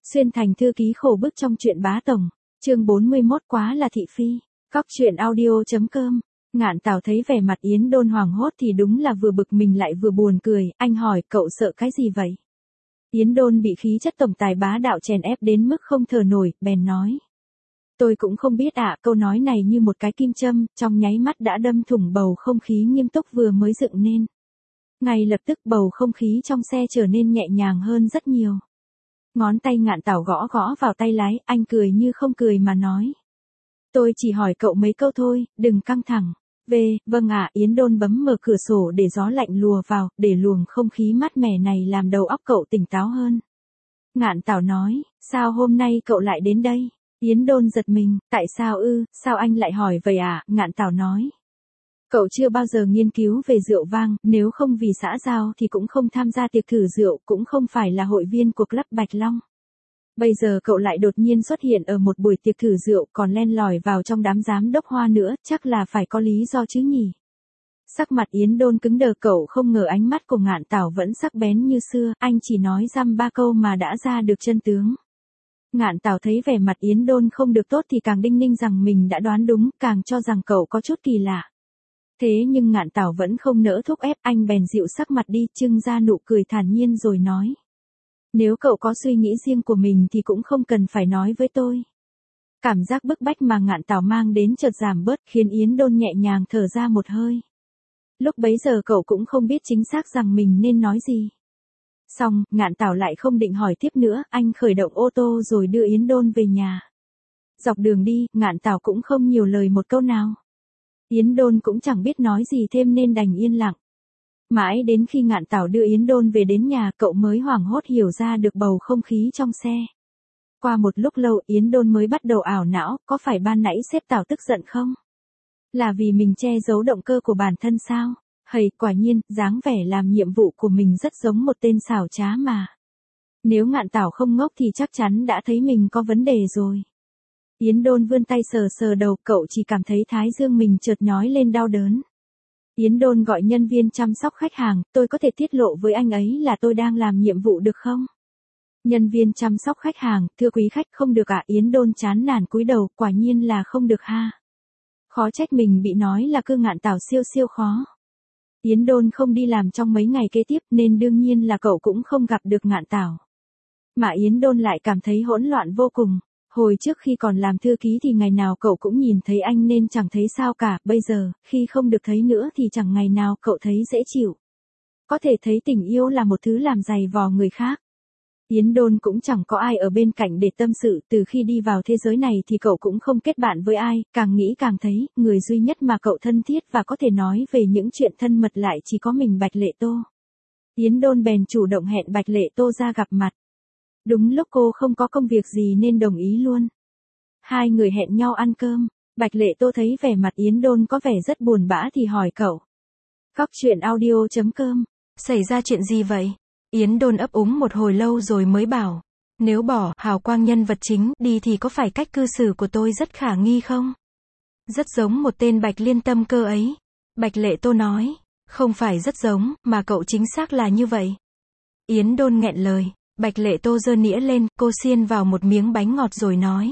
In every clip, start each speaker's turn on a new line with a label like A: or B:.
A: Xuyên thành thư ký khổ bức trong truyện bá tổng. Chương 41 quá là thị phi. Cóc truyện audio.com. Ngạn Tảo thấy vẻ mặt Yến Đôn hoảng hốt thì đúng là vừa bực mình lại vừa buồn cười, anh hỏi cậu sợ cái gì vậy? Yến Đôn bị khí chất tổng tài bá đạo chèn ép đến mức không thở nổi, bèn nói. Tôi cũng không biết ạ, câu nói này như một cái kim châm, trong nháy mắt đã đâm thủng bầu không khí nghiêm túc vừa mới dựng nên. Ngay lập tức bầu không khí trong xe trở nên nhẹ nhàng hơn rất nhiều. Ngón tay Ngạn Tảo gõ gõ vào tay lái, anh cười như không cười mà nói. Tôi chỉ hỏi cậu mấy câu thôi, đừng căng thẳng. Vâng ạ, Yến Đôn bấm mở cửa sổ để gió lạnh lùa vào, để luồng không khí mát mẻ này làm đầu óc cậu tỉnh táo hơn. Ngạn Tảo nói, sao hôm nay cậu lại đến đây? Yến Đôn giật mình, tại sao sao anh lại hỏi vậy ạ? Ngạn Tảo nói. Cậu chưa bao giờ nghiên cứu về rượu vang, nếu không vì xã giao thì cũng không tham gia tiệc thử rượu, cũng không phải là hội viên của Club Bạch Long. Bây giờ cậu lại đột nhiên xuất hiện ở một buổi tiệc thử rượu còn len lỏi vào trong đám giám đốc Hoa nữa, chắc là phải có lý do chứ nhỉ? Sắc mặt Yến Đôn cứng đờ, cậu không ngờ ánh mắt của Ngạn Tảo vẫn sắc bén như xưa, anh chỉ nói dăm ba câu mà đã ra được chân tướng. Ngạn Tảo thấy vẻ mặt Yến Đôn không được tốt thì càng đinh ninh rằng mình đã đoán đúng, càng cho rằng cậu có chút kỳ lạ. Thế nhưng Ngạn Tảo vẫn không nỡ thúc ép, anh bèn dịu sắc mặt đi, trưng ra nụ cười thản nhiên rồi nói. Nếu cậu có suy nghĩ riêng của mình thì cũng không cần phải nói với tôi. Cảm giác bức bách mà Ngạn Tảo mang đến chợt giảm bớt, khiến Yến Đôn nhẹ nhàng thở ra một hơi. Lúc bấy giờ cậu cũng không biết chính xác rằng mình nên nói gì. Xong, Ngạn Tảo lại không định hỏi tiếp nữa, anh khởi động ô tô rồi đưa Yến Đôn về nhà. Dọc đường đi, Ngạn Tảo cũng không nhiều lời một câu nào. Yến Đôn cũng chẳng biết nói gì thêm nên đành yên lặng. Mãi đến khi Ngạn Tảo đưa Yến Đôn về đến nhà, cậu mới hoảng hốt hiểu ra được bầu không khí trong xe. Qua một lúc lâu Yến Đôn mới bắt đầu ảo não, có phải ban nãy sếp Tảo tức giận không? Là vì mình che giấu động cơ của bản thân sao? Hầy, quả nhiên, dáng vẻ làm nhiệm vụ của mình rất giống một tên xảo trá mà. Nếu Ngạn Tảo không ngốc thì chắc chắn đã thấy mình có vấn đề rồi. Yến Đôn vươn tay sờ sờ đầu, cậu chỉ cảm thấy thái dương mình chợt nhói lên đau đớn. Yến Đôn gọi nhân viên chăm sóc khách hàng, tôi có thể tiết lộ với anh ấy là tôi đang làm nhiệm vụ được không? Nhân viên chăm sóc khách hàng, thưa quý khách, không được ạ. Yến Đôn chán nản cúi đầu, quả nhiên là không được ha. Khó trách mình bị nói là cơ Ngạn Tảo siêu khó. Yến Đôn không đi làm trong mấy ngày kế tiếp nên đương nhiên là cậu cũng không gặp được Ngạn Tảo. Mà Yến Đôn lại cảm thấy hỗn loạn vô cùng. Hồi trước khi còn làm thư ký thì ngày nào cậu cũng nhìn thấy anh nên chẳng thấy sao cả, bây giờ, khi không được thấy nữa thì chẳng ngày nào cậu thấy dễ chịu. Có thể thấy tình yêu là một thứ làm dày vò người khác. Yến Đôn cũng chẳng có ai ở bên cạnh để tâm sự, từ khi đi vào thế giới này thì cậu cũng không kết bạn với ai, càng nghĩ càng thấy, người duy nhất mà cậu thân thiết và có thể nói về những chuyện thân mật lại chỉ có mình Bạch Lệ Tô. Yến Đôn bèn chủ động hẹn Bạch Lệ Tô ra gặp mặt. Đúng lúc cô không có công việc gì nên đồng ý luôn. Hai người hẹn nhau ăn cơm, Bạch Lệ Tô thấy vẻ mặt Yến Đôn có vẻ rất buồn bã thì hỏi cậu. Cóc truyện audio.com, xảy ra chuyện gì vậy? Yến Đôn ấp úng một hồi lâu rồi mới bảo, nếu bỏ hào quang nhân vật chính đi thì có phải cách cư xử của tôi rất khả nghi không? Rất giống một tên Bạch Liên Tâm cơ ấy. Bạch Lệ Tô nói, không phải rất giống, mà cậu chính xác là như vậy. Yến Đôn nghẹn lời. Bạch Lệ Tô giơ nĩa lên, cô xiên vào một miếng bánh ngọt rồi nói.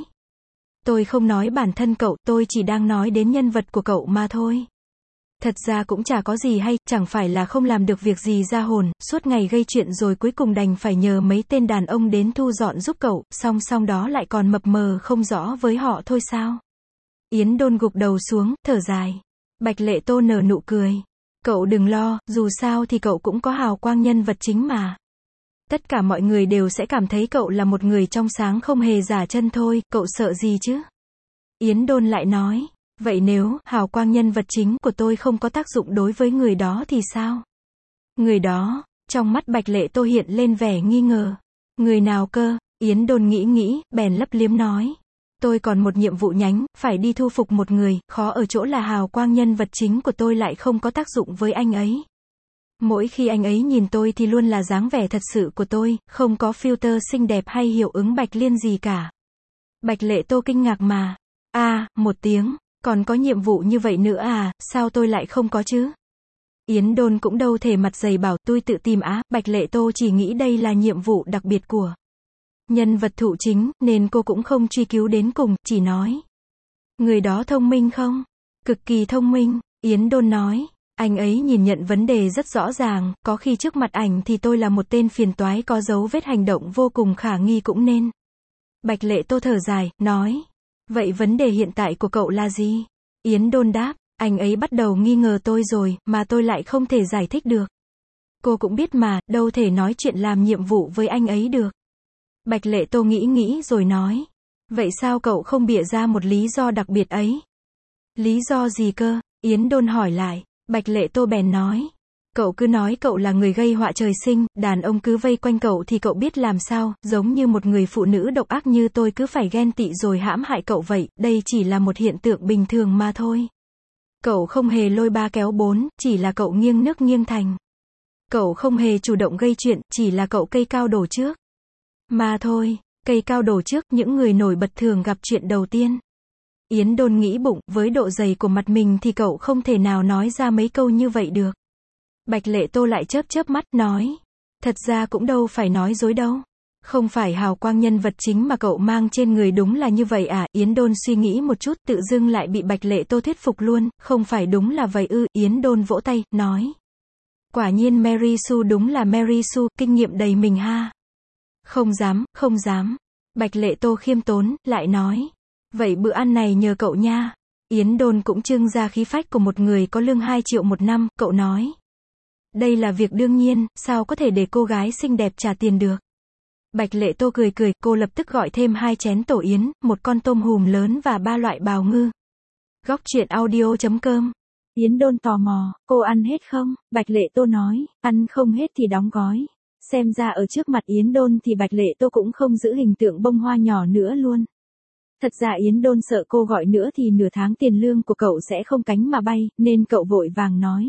A: Tôi không nói bản thân cậu, tôi chỉ đang nói đến nhân vật của cậu mà thôi. Thật ra cũng chả có gì hay, chẳng phải là không làm được việc gì ra hồn, suốt ngày gây chuyện rồi cuối cùng đành phải nhờ mấy tên đàn ông đến thu dọn giúp cậu, song đó lại còn mập mờ không rõ với họ thôi sao. Yến Đôn gục đầu xuống, thở dài. Bạch Lệ Tô nở nụ cười. Cậu đừng lo, dù sao thì cậu cũng có hào quang nhân vật chính mà. Tất cả mọi người đều sẽ cảm thấy cậu là một người trong sáng không hề giả chân thôi, cậu sợ gì chứ? Yến Đôn lại nói, vậy nếu hào quang nhân vật chính của tôi không có tác dụng đối với người đó thì sao? Người đó, trong mắt Bạch Lệ Tô hiện lên vẻ nghi ngờ. Người nào cơ? Yến Đôn nghĩ, bèn lấp liếm nói. Tôi còn một nhiệm vụ nhánh, phải đi thu phục một người, khó ở chỗ là hào quang nhân vật chính của tôi lại không có tác dụng với anh ấy. Mỗi khi anh ấy nhìn tôi thì luôn là dáng vẻ thật sự của tôi, không có filter xinh đẹp hay hiệu ứng Bạch Liên gì cả. Bạch Lệ Tô kinh ngạc mà. Một tiếng, còn có nhiệm vụ như vậy nữa à, sao tôi lại không có chứ? Yến Đôn cũng đâu thể mặt dày bảo tôi tự tìm Bạch Lệ Tô chỉ nghĩ đây là nhiệm vụ đặc biệt của nhân vật thụ chính, nên cô cũng không truy cứu đến cùng, chỉ nói. Người đó thông minh không? Cực kỳ thông minh, Yến Đôn nói. Anh ấy nhìn nhận vấn đề rất rõ ràng, có khi trước mặt ảnh thì tôi là một tên phiền toái có dấu vết hành động vô cùng khả nghi cũng nên. Bạch Lệ Tô thở dài, nói. Vậy vấn đề hiện tại của cậu là gì? Yến Đôn đáp, anh ấy bắt đầu nghi ngờ tôi rồi, mà tôi lại không thể giải thích được. Cô cũng biết mà, đâu thể nói chuyện làm nhiệm vụ với anh ấy được. Bạch Lệ Tô nghĩ rồi nói. Vậy sao cậu không bịa ra một lý do đặc biệt ấy? Lý do gì cơ? Yến Đôn hỏi lại. Bạch Lệ Tô bèn nói. Cậu cứ nói cậu là người gây họa trời sinh, đàn ông cứ vây quanh cậu thì cậu biết làm sao, giống như một người phụ nữ độc ác như tôi cứ phải ghen tị rồi hãm hại cậu vậy, đây chỉ là một hiện tượng bình thường mà thôi. Cậu không hề lôi ba kéo bốn, chỉ là cậu nghiêng nước nghiêng thành. Cậu không hề chủ động gây chuyện, chỉ là cậu cây cao đổ trước. Mà thôi, cây cao đổ trước, những người nổi bật thường gặp chuyện đầu tiên. Yến Đôn nghĩ bụng, với độ dày của mặt mình thì cậu không thể nào nói ra mấy câu như vậy được. Bạch Lệ Tô lại chớp mắt, nói. Thật ra cũng đâu phải nói dối đâu. Không phải hào quang nhân vật chính mà cậu mang trên người đúng là như vậy à? Yến Đôn suy nghĩ một chút, tự dưng lại bị Bạch Lệ Tô thuyết phục luôn, không phải đúng là vậy ư? Yến Đôn vỗ tay, nói. Quả nhiên Mary Sue đúng là Mary Sue, kinh nghiệm đầy mình ha. Không dám. Bạch Lệ Tô khiêm tốn, lại nói. Vậy bữa ăn này nhờ cậu nha. Yến Đôn cũng trưng ra khí phách của một người có lương 2 triệu một năm, cậu nói. Đây là việc đương nhiên, sao có thể để cô gái xinh đẹp trả tiền được. Bạch Lệ Tô cười, cô lập tức gọi thêm 2 chén tổ yến, 1 con tôm hùm lớn và 3 loại bào ngư. Góc truyện audio.com. Yến Đôn tò mò, cô ăn hết không? Bạch Lệ Tô nói, ăn không hết thì đóng gói. Xem ra ở trước mặt Yến Đôn thì Bạch Lệ Tô cũng không giữ hình tượng bông hoa nhỏ nữa luôn. Thật ra Yến Đôn sợ cô gọi nữa thì nửa tháng tiền lương của cậu sẽ không cánh mà bay, nên cậu vội vàng nói.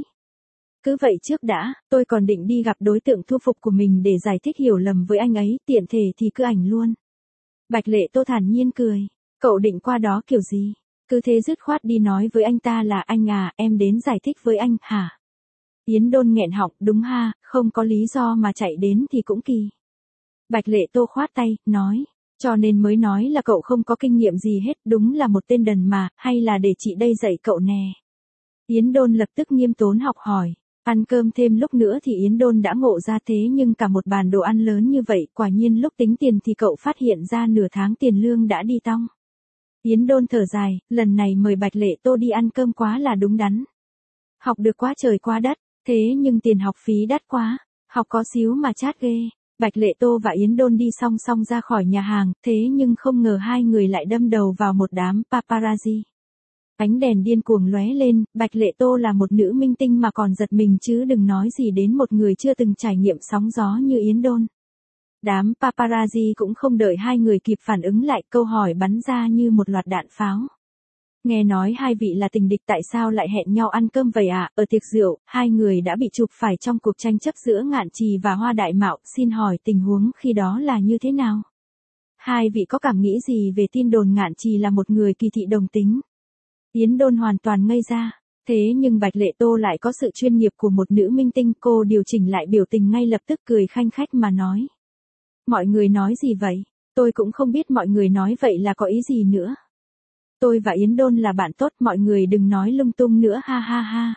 A: Cứ vậy trước đã, tôi còn định đi gặp đối tượng thu phục của mình để giải thích hiểu lầm với anh ấy, tiện thể thì cứ ảnh luôn. Bạch Lệ Tô thản nhiên cười. Cậu định qua đó kiểu gì? Cứ thế dứt khoát đi nói với anh ta là anh à, em đến giải thích với anh, hả? Yến Đôn nghẹn họng, đúng ha, không có lý do mà chạy đến thì cũng kỳ. Bạch Lệ Tô khoát tay, nói. Cho nên mới nói là cậu không có kinh nghiệm gì hết, đúng là một tên đần mà, hay là để chị đây dạy cậu nè. Yến Đôn lập tức nghiêm tốn học hỏi. Ăn cơm thêm lúc nữa thì Yến Đôn đã ngộ ra thế nhưng cả một bàn đồ ăn lớn như vậy, quả nhiên lúc tính tiền thì cậu phát hiện ra nửa tháng tiền lương đã đi tong. Yến Đôn thở dài, lần này mời Bạch Lệ Tô đi ăn cơm quá là đúng đắn. Học được quá trời quá đất, thế nhưng tiền học phí đắt quá, học có xíu mà chát ghê. Bạch Lệ Tô và Yến Đôn đi song song ra khỏi nhà hàng, thế nhưng không ngờ hai người lại đâm đầu vào một đám paparazzi. Ánh đèn điên cuồng lóe lên, Bạch Lệ Tô là một nữ minh tinh mà còn giật mình chứ đừng nói gì đến một người chưa từng trải nghiệm sóng gió như Yến Đôn. Đám paparazzi cũng không đợi hai người kịp phản ứng lại, câu hỏi bắn ra như một loạt đạn pháo. Nghe nói hai vị là tình địch, tại sao lại hẹn nhau ăn cơm vậy ạ? Ở tiệc rượu, hai người đã bị chụp phải trong cuộc tranh chấp giữa Ngạn Trì và Hoa Đại Mạo, xin hỏi tình huống khi đó là như thế nào? Hai vị có cảm nghĩ gì về tin đồn Ngạn Trì là một người kỳ thị đồng tính? Yến Đôn hoàn toàn ngây ra. Thế nhưng Bạch Lệ Tô lại có sự chuyên nghiệp của một nữ minh tinh, cô điều chỉnh lại biểu tình ngay lập tức, cười khanh khách mà nói. Mọi người nói gì vậy? Tôi cũng không biết mọi người nói vậy là có ý gì nữa. Tôi và Yến Đôn là bạn tốt, mọi người đừng nói lung tung nữa, ha ha ha.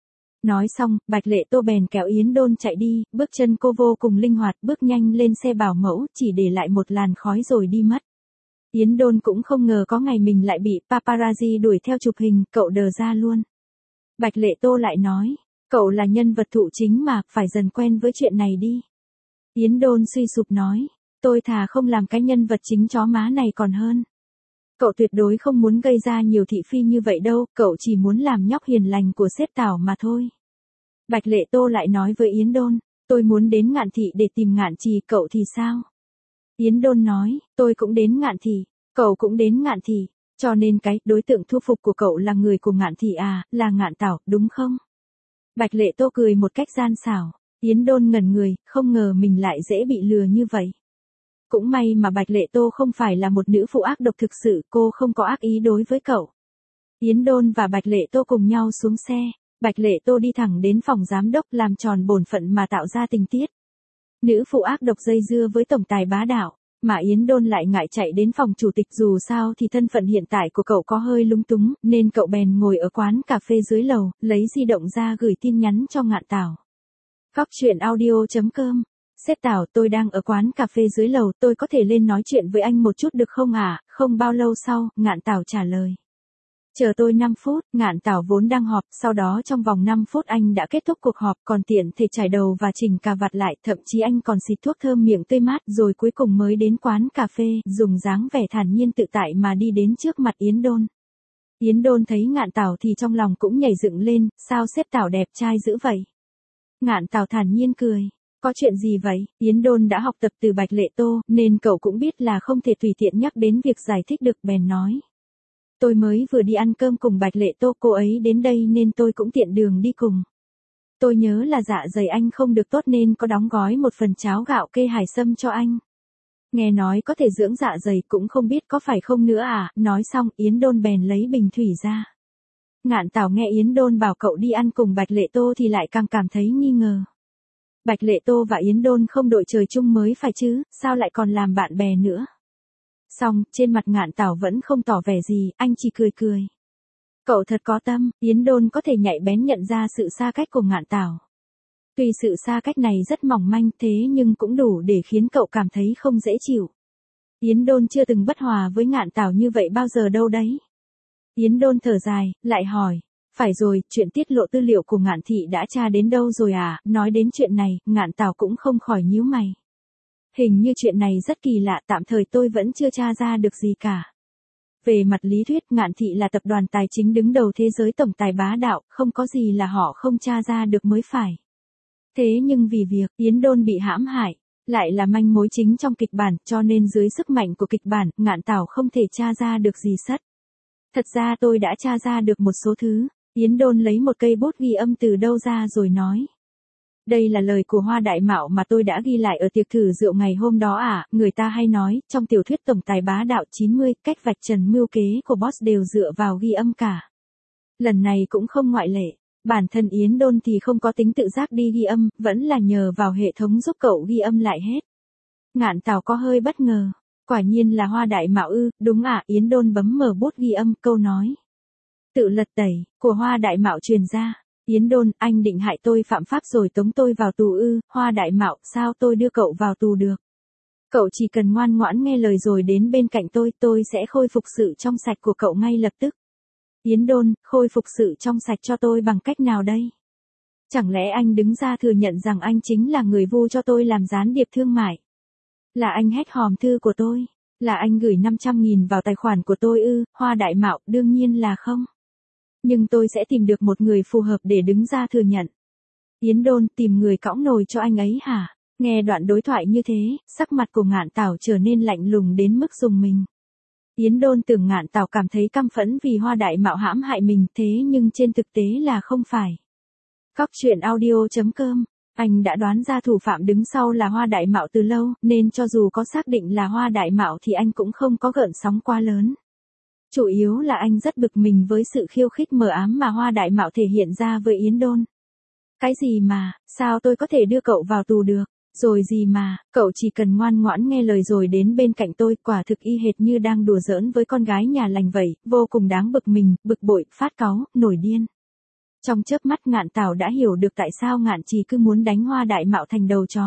A: Nói xong, Bạch Lệ Tô bèn kéo Yến Đôn chạy đi, bước chân cô vô cùng linh hoạt, bước nhanh lên xe bảo mẫu, chỉ để lại một làn khói rồi đi mất. Yến Đôn cũng không ngờ có ngày mình lại bị paparazzi đuổi theo chụp hình, cậu đờ ra luôn. Bạch Lệ Tô lại nói, cậu là nhân vật thụ chính mà, phải dần quen với chuyện này đi. Yến Đôn suy sụp nói, tôi thà không làm cái nhân vật chính chó má này còn hơn. Cậu tuyệt đối không muốn gây ra nhiều thị phi như vậy đâu, cậu chỉ muốn làm nhóc hiền lành của sếp Tảo mà thôi. Bạch Lệ Tô lại nói với Yến Đôn, tôi muốn đến Ngạn Thị để tìm Ngạn Trì, cậu thì sao? Yến Đôn nói, tôi cũng đến Ngạn Thị, cậu cũng đến Ngạn Thị, cho nên cái đối tượng thu phục của cậu là người của Ngạn Thị à, là Ngạn Tảo, đúng không? Bạch Lệ Tô cười một cách gian xảo, Yến Đôn ngẩn người, không ngờ mình lại dễ bị lừa như vậy. Cũng may mà Bạch Lệ Tô không phải là một nữ phụ ác độc thực sự, cô không có ác ý đối với cậu. Yến Đôn và Bạch Lệ Tô cùng nhau xuống xe, Bạch Lệ Tô đi thẳng đến phòng giám đốc làm tròn bổn phận mà tạo ra tình tiết. Nữ phụ ác độc dây dưa với tổng tài bá đạo, mà Yến Đôn lại ngại chạy đến phòng chủ tịch, dù sao thì thân phận hiện tại của cậu có hơi lúng túng, nên cậu bèn ngồi ở quán cà phê dưới lầu, lấy di động ra gửi tin nhắn cho Ngạn Tảo. Cóc truyện audio.com. Sếp Tảo, tôi đang ở quán cà phê dưới lầu, tôi có thể lên nói chuyện với anh một chút được không ạ? Không bao lâu sau, Ngạn Tảo trả lời. Chờ tôi 5 phút, Ngạn Tảo vốn đang họp, sau đó trong vòng 5 phút anh đã kết thúc cuộc họp, còn tiện thể chải đầu và chỉnh cà vạt lại, thậm chí anh còn xịt thuốc thơm miệng tươi mát, rồi cuối cùng mới đến quán cà phê, dùng dáng vẻ thản nhiên tự tại mà đi đến trước mặt Yến Đôn. Yến Đôn thấy Ngạn Tảo thì trong lòng cũng nhảy dựng lên, sao sếp Tảo đẹp trai dữ vậy? Ngạn Tảo thản nhiên cười. Có chuyện gì vậy? Yến Đôn đã học tập từ Bạch Lệ Tô, nên cậu cũng biết là không thể tùy tiện nhắc đến việc giải thích được, bèn nói. Tôi mới vừa đi ăn cơm cùng Bạch Lệ Tô, cô ấy đến đây nên tôi cũng tiện đường đi cùng. Tôi nhớ là dạ dày anh không được tốt nên có đóng gói một phần cháo gạo kê hải sâm cho anh. Nghe nói có thể dưỡng dạ dày, cũng không biết có phải không nữa à? Nói xong Yến Đôn bèn lấy bình thủy ra. Ngạn Tảo nghe Yến Đôn bảo cậu đi ăn cùng Bạch Lệ Tô thì lại càng cảm thấy nghi ngờ. Bạch Lệ Tô và Yến Đôn không đội trời chung mới phải chứ, sao lại còn làm bạn bè nữa? Xong, trên mặt Ngạn Tảo vẫn không tỏ vẻ gì, anh chỉ cười cười. Cậu thật có tâm, Yến Đôn có thể nhạy bén nhận ra sự xa cách của Ngạn Tảo. Tuy sự xa cách này rất mỏng manh thế nhưng cũng đủ để khiến cậu cảm thấy không dễ chịu. Yến Đôn chưa từng bất hòa với Ngạn Tảo như vậy bao giờ đâu đấy. Yến Đôn thở dài, lại hỏi. Phải rồi, chuyện tiết lộ tư liệu của Ngạn thị đã tra đến đâu rồi à? Nói đến chuyện này, Ngạn Tảo cũng không khỏi nhíu mày. Hình như chuyện này rất kỳ lạ, tạm thời tôi vẫn chưa tra ra được gì cả. Về mặt lý thuyết, Ngạn thị là tập đoàn tài chính đứng đầu thế giới, tổng tài bá đạo, không có gì là họ không tra ra được mới phải. Thế nhưng vì việc Yến Đôn bị hãm hại, lại là manh mối chính trong kịch bản, cho nên dưới sức mạnh của kịch bản, Ngạn Tảo không thể tra ra được gì sất. Thật ra tôi đã tra ra được một số thứ. Yến Đôn lấy một cây bút ghi âm từ đâu ra rồi nói. Đây là lời của Hoa Đại Mạo mà tôi đã ghi lại ở tiệc thử rượu ngày hôm đó à? Người ta hay nói, trong tiểu thuyết tổng tài bá đạo 90, cách vạch trần mưu kế của boss đều dựa vào ghi âm cả. Lần này cũng không ngoại lệ. Bản thân Yến Đôn thì không có tính tự giác đi ghi âm, vẫn là nhờ vào hệ thống giúp cậu ghi âm lại hết. Ngạn Tảo có hơi bất ngờ. Quả nhiên là Hoa Đại Mạo ư? Đúng à? Yến Đôn bấm mở bút ghi âm, câu nói. Tự lật tẩy, của Hoa Đại Mạo truyền ra. Yến Đôn, anh định hại tôi phạm pháp rồi tống tôi vào tù ư? Hoa Đại Mạo, sao tôi đưa cậu vào tù được? Cậu chỉ cần ngoan ngoãn nghe lời rồi đến bên cạnh tôi sẽ khôi phục sự trong sạch của cậu ngay lập tức. Yến Đôn, khôi phục sự trong sạch cho tôi bằng cách nào đây? Chẳng lẽ anh đứng ra thừa nhận rằng anh chính là người vu cho tôi làm gián điệp thương mại? Là anh hack hòm thư của tôi? Là anh gửi 500.000 vào tài khoản của tôi ư? Hoa Đại Mạo, đương nhiên là không. Nhưng tôi sẽ tìm được một người phù hợp để đứng ra thừa nhận. Yến Đôn, tìm người cõng nồi cho anh ấy hả? Nghe đoạn đối thoại như thế, sắc mặt của Ngạn Tảo trở nên lạnh lùng đến mức rùng mình. Yến Đôn tưởng Ngạn Tảo cảm thấy căm phẫn vì Hoa Đại Mạo hãm hại mình, thế nhưng trên thực tế là không phải. Cóc truyện audio.com. Anh đã đoán ra thủ phạm đứng sau là Hoa Đại Mạo từ lâu, nên cho dù có xác định là Hoa Đại Mạo thì anh cũng không có gợn sóng quá lớn. Chủ yếu là anh rất bực mình với sự khiêu khích mờ ám mà Hoa Đại Mạo thể hiện ra với Yến Đôn. Cái gì mà, sao tôi có thể đưa cậu vào tù được? Rồi gì mà, cậu chỉ cần ngoan ngoãn nghe lời rồi đến bên cạnh tôi, quả thực y hệt như đang đùa giỡn với con gái nhà lành vậy, vô cùng đáng bực mình, bực bội, phát cáu, nổi điên. Trong chớp mắt Ngạn Tảo đã hiểu được tại sao Ngạn Trì cứ muốn đánh Hoa Đại Mạo thành đầu chó.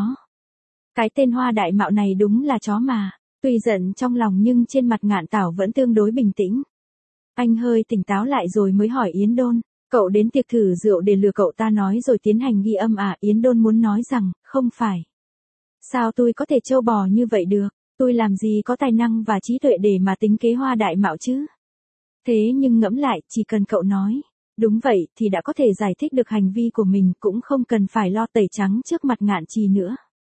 A: Cái tên Hoa Đại Mạo này đúng là chó mà. Tuy giận trong lòng nhưng trên mặt Ngạn Tảo vẫn tương đối bình tĩnh. Anh hơi tỉnh táo lại rồi mới hỏi Yến Đôn, cậu đến tiệc thử rượu để lừa cậu ta nói rồi tiến hành ghi âm à? Yến Đôn muốn nói rằng, không phải. Sao tôi có thể trâu bò như vậy được, tôi làm gì có tài năng và trí tuệ để mà tính kế Hoa Đại Mạo chứ? Thế nhưng ngẫm lại, chỉ cần cậu nói, đúng vậy thì đã có thể giải thích được hành vi của mình, cũng không cần phải lo tẩy trắng trước mặt Ngạn Trì nữa.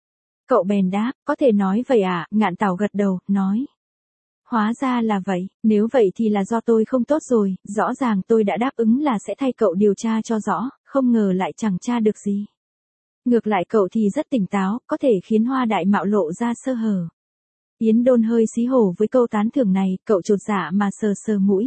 A: Cậu bèn đáp, có thể nói vậy à? Ngạn Tảo gật đầu, nói. Hóa ra là vậy, nếu vậy thì là do tôi không tốt rồi, rõ ràng tôi đã đáp ứng là sẽ thay cậu điều tra cho rõ, không ngờ lại chẳng tra được gì. Ngược lại cậu thì rất tỉnh táo, có thể khiến Hoa Đại Mạo lộ ra sơ hở. Yến Đôn hơi xí hổ với câu tán thưởng này, cậu chột dạ mà sờ sờ mũi.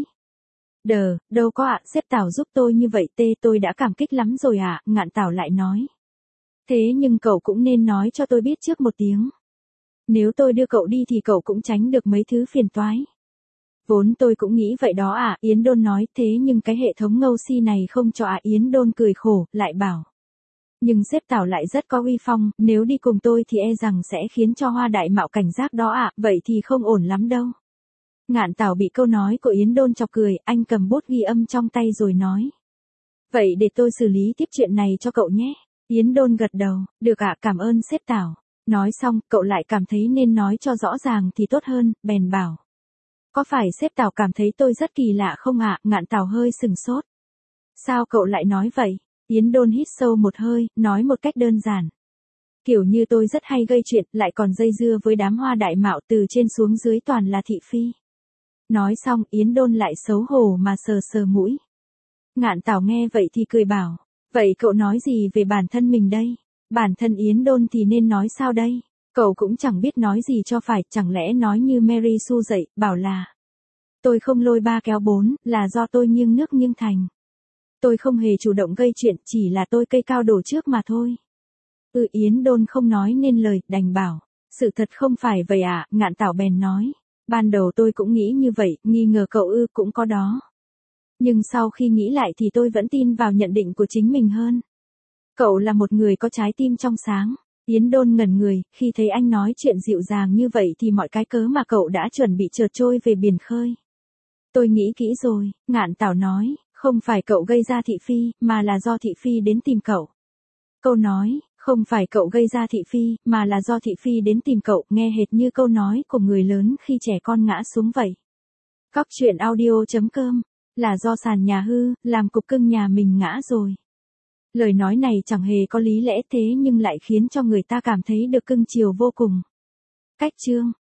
A: Đâu có ạ, sếp Tảo giúp tôi như vậy tôi đã cảm kích lắm rồi ạ, Ngạn Tảo lại nói. Thế nhưng cậu cũng nên nói cho tôi biết trước một tiếng. Nếu tôi đưa cậu đi thì cậu cũng tránh được mấy thứ phiền toái. Vốn tôi cũng nghĩ vậy đó à, Yến Đôn nói, thế nhưng cái hệ thống ngâu si này không cho à. Yến Đôn cười khổ, lại bảo. Nhưng sếp Tào lại rất có uy phong, nếu đi cùng tôi thì e rằng sẽ khiến cho Hoa Đại Mạo cảnh giác đó ạ, vậy thì không ổn lắm đâu. Ngạn Tảo bị câu nói của Yến Đôn chọc cười, anh cầm bút ghi âm trong tay rồi nói. Vậy để tôi xử lý tiếp chuyện này cho cậu nhé. Yến Đôn gật đầu, được ạ, cảm ơn sếp Tảo. Nói xong, cậu lại cảm thấy nên nói cho rõ ràng thì tốt hơn, bèn bảo. Có phải sếp Tảo cảm thấy tôi rất kỳ lạ không ạ? Ngạn Tảo hơi sừng sốt. Sao cậu lại nói vậy? Yến Đôn hít sâu một hơi, nói một cách đơn giản. Kiểu như tôi rất hay gây chuyện, lại còn dây dưa với đám Hoa Đại Mạo, từ trên xuống dưới toàn là thị phi. Nói xong, Yến Đôn lại xấu hổ mà sờ sờ mũi. Ngạn Tảo nghe vậy thì cười bảo. Vậy cậu nói gì về bản thân mình đây? Bản thân Yến Đôn thì nên nói sao đây? Cậu cũng chẳng biết nói gì cho phải, chẳng lẽ nói như Mary Sue dậy, bảo là. Tôi không lôi ba kéo bốn, là do tôi nghiêng nước nghiêng thành. Tôi không hề chủ động gây chuyện, chỉ là tôi cây cao đổ trước mà thôi. Yến Đôn không nói nên lời, đành bảo. Sự thật không phải vậy à, Ngạn Tảo bèn nói. Ban đầu tôi cũng nghĩ như vậy, nghi ngờ cậu cũng có đó. Nhưng sau khi nghĩ lại thì tôi vẫn tin vào nhận định của chính mình hơn. Cậu là một người có trái tim trong sáng. Yến Đôn ngẩn người, khi thấy anh nói chuyện dịu dàng như vậy thì mọi cái cớ mà cậu đã chuẩn bị trượt trôi về biển khơi. Tôi nghĩ kỹ rồi, Ngạn Tảo nói, không phải cậu gây ra thị phi, mà là do thị phi đến tìm cậu. Câu nói, không phải cậu gây ra thị phi, mà là do thị phi đến tìm cậu, nghe hệt như câu nói của người lớn khi trẻ con ngã xuống vậy. Cóc truyện audio.com, là do sàn nhà hư, làm cục cưng nhà mình ngã rồi. Lời nói này chẳng hề có lý lẽ thế nhưng lại khiến cho người ta cảm thấy được cưng chiều vô cùng. Cách chương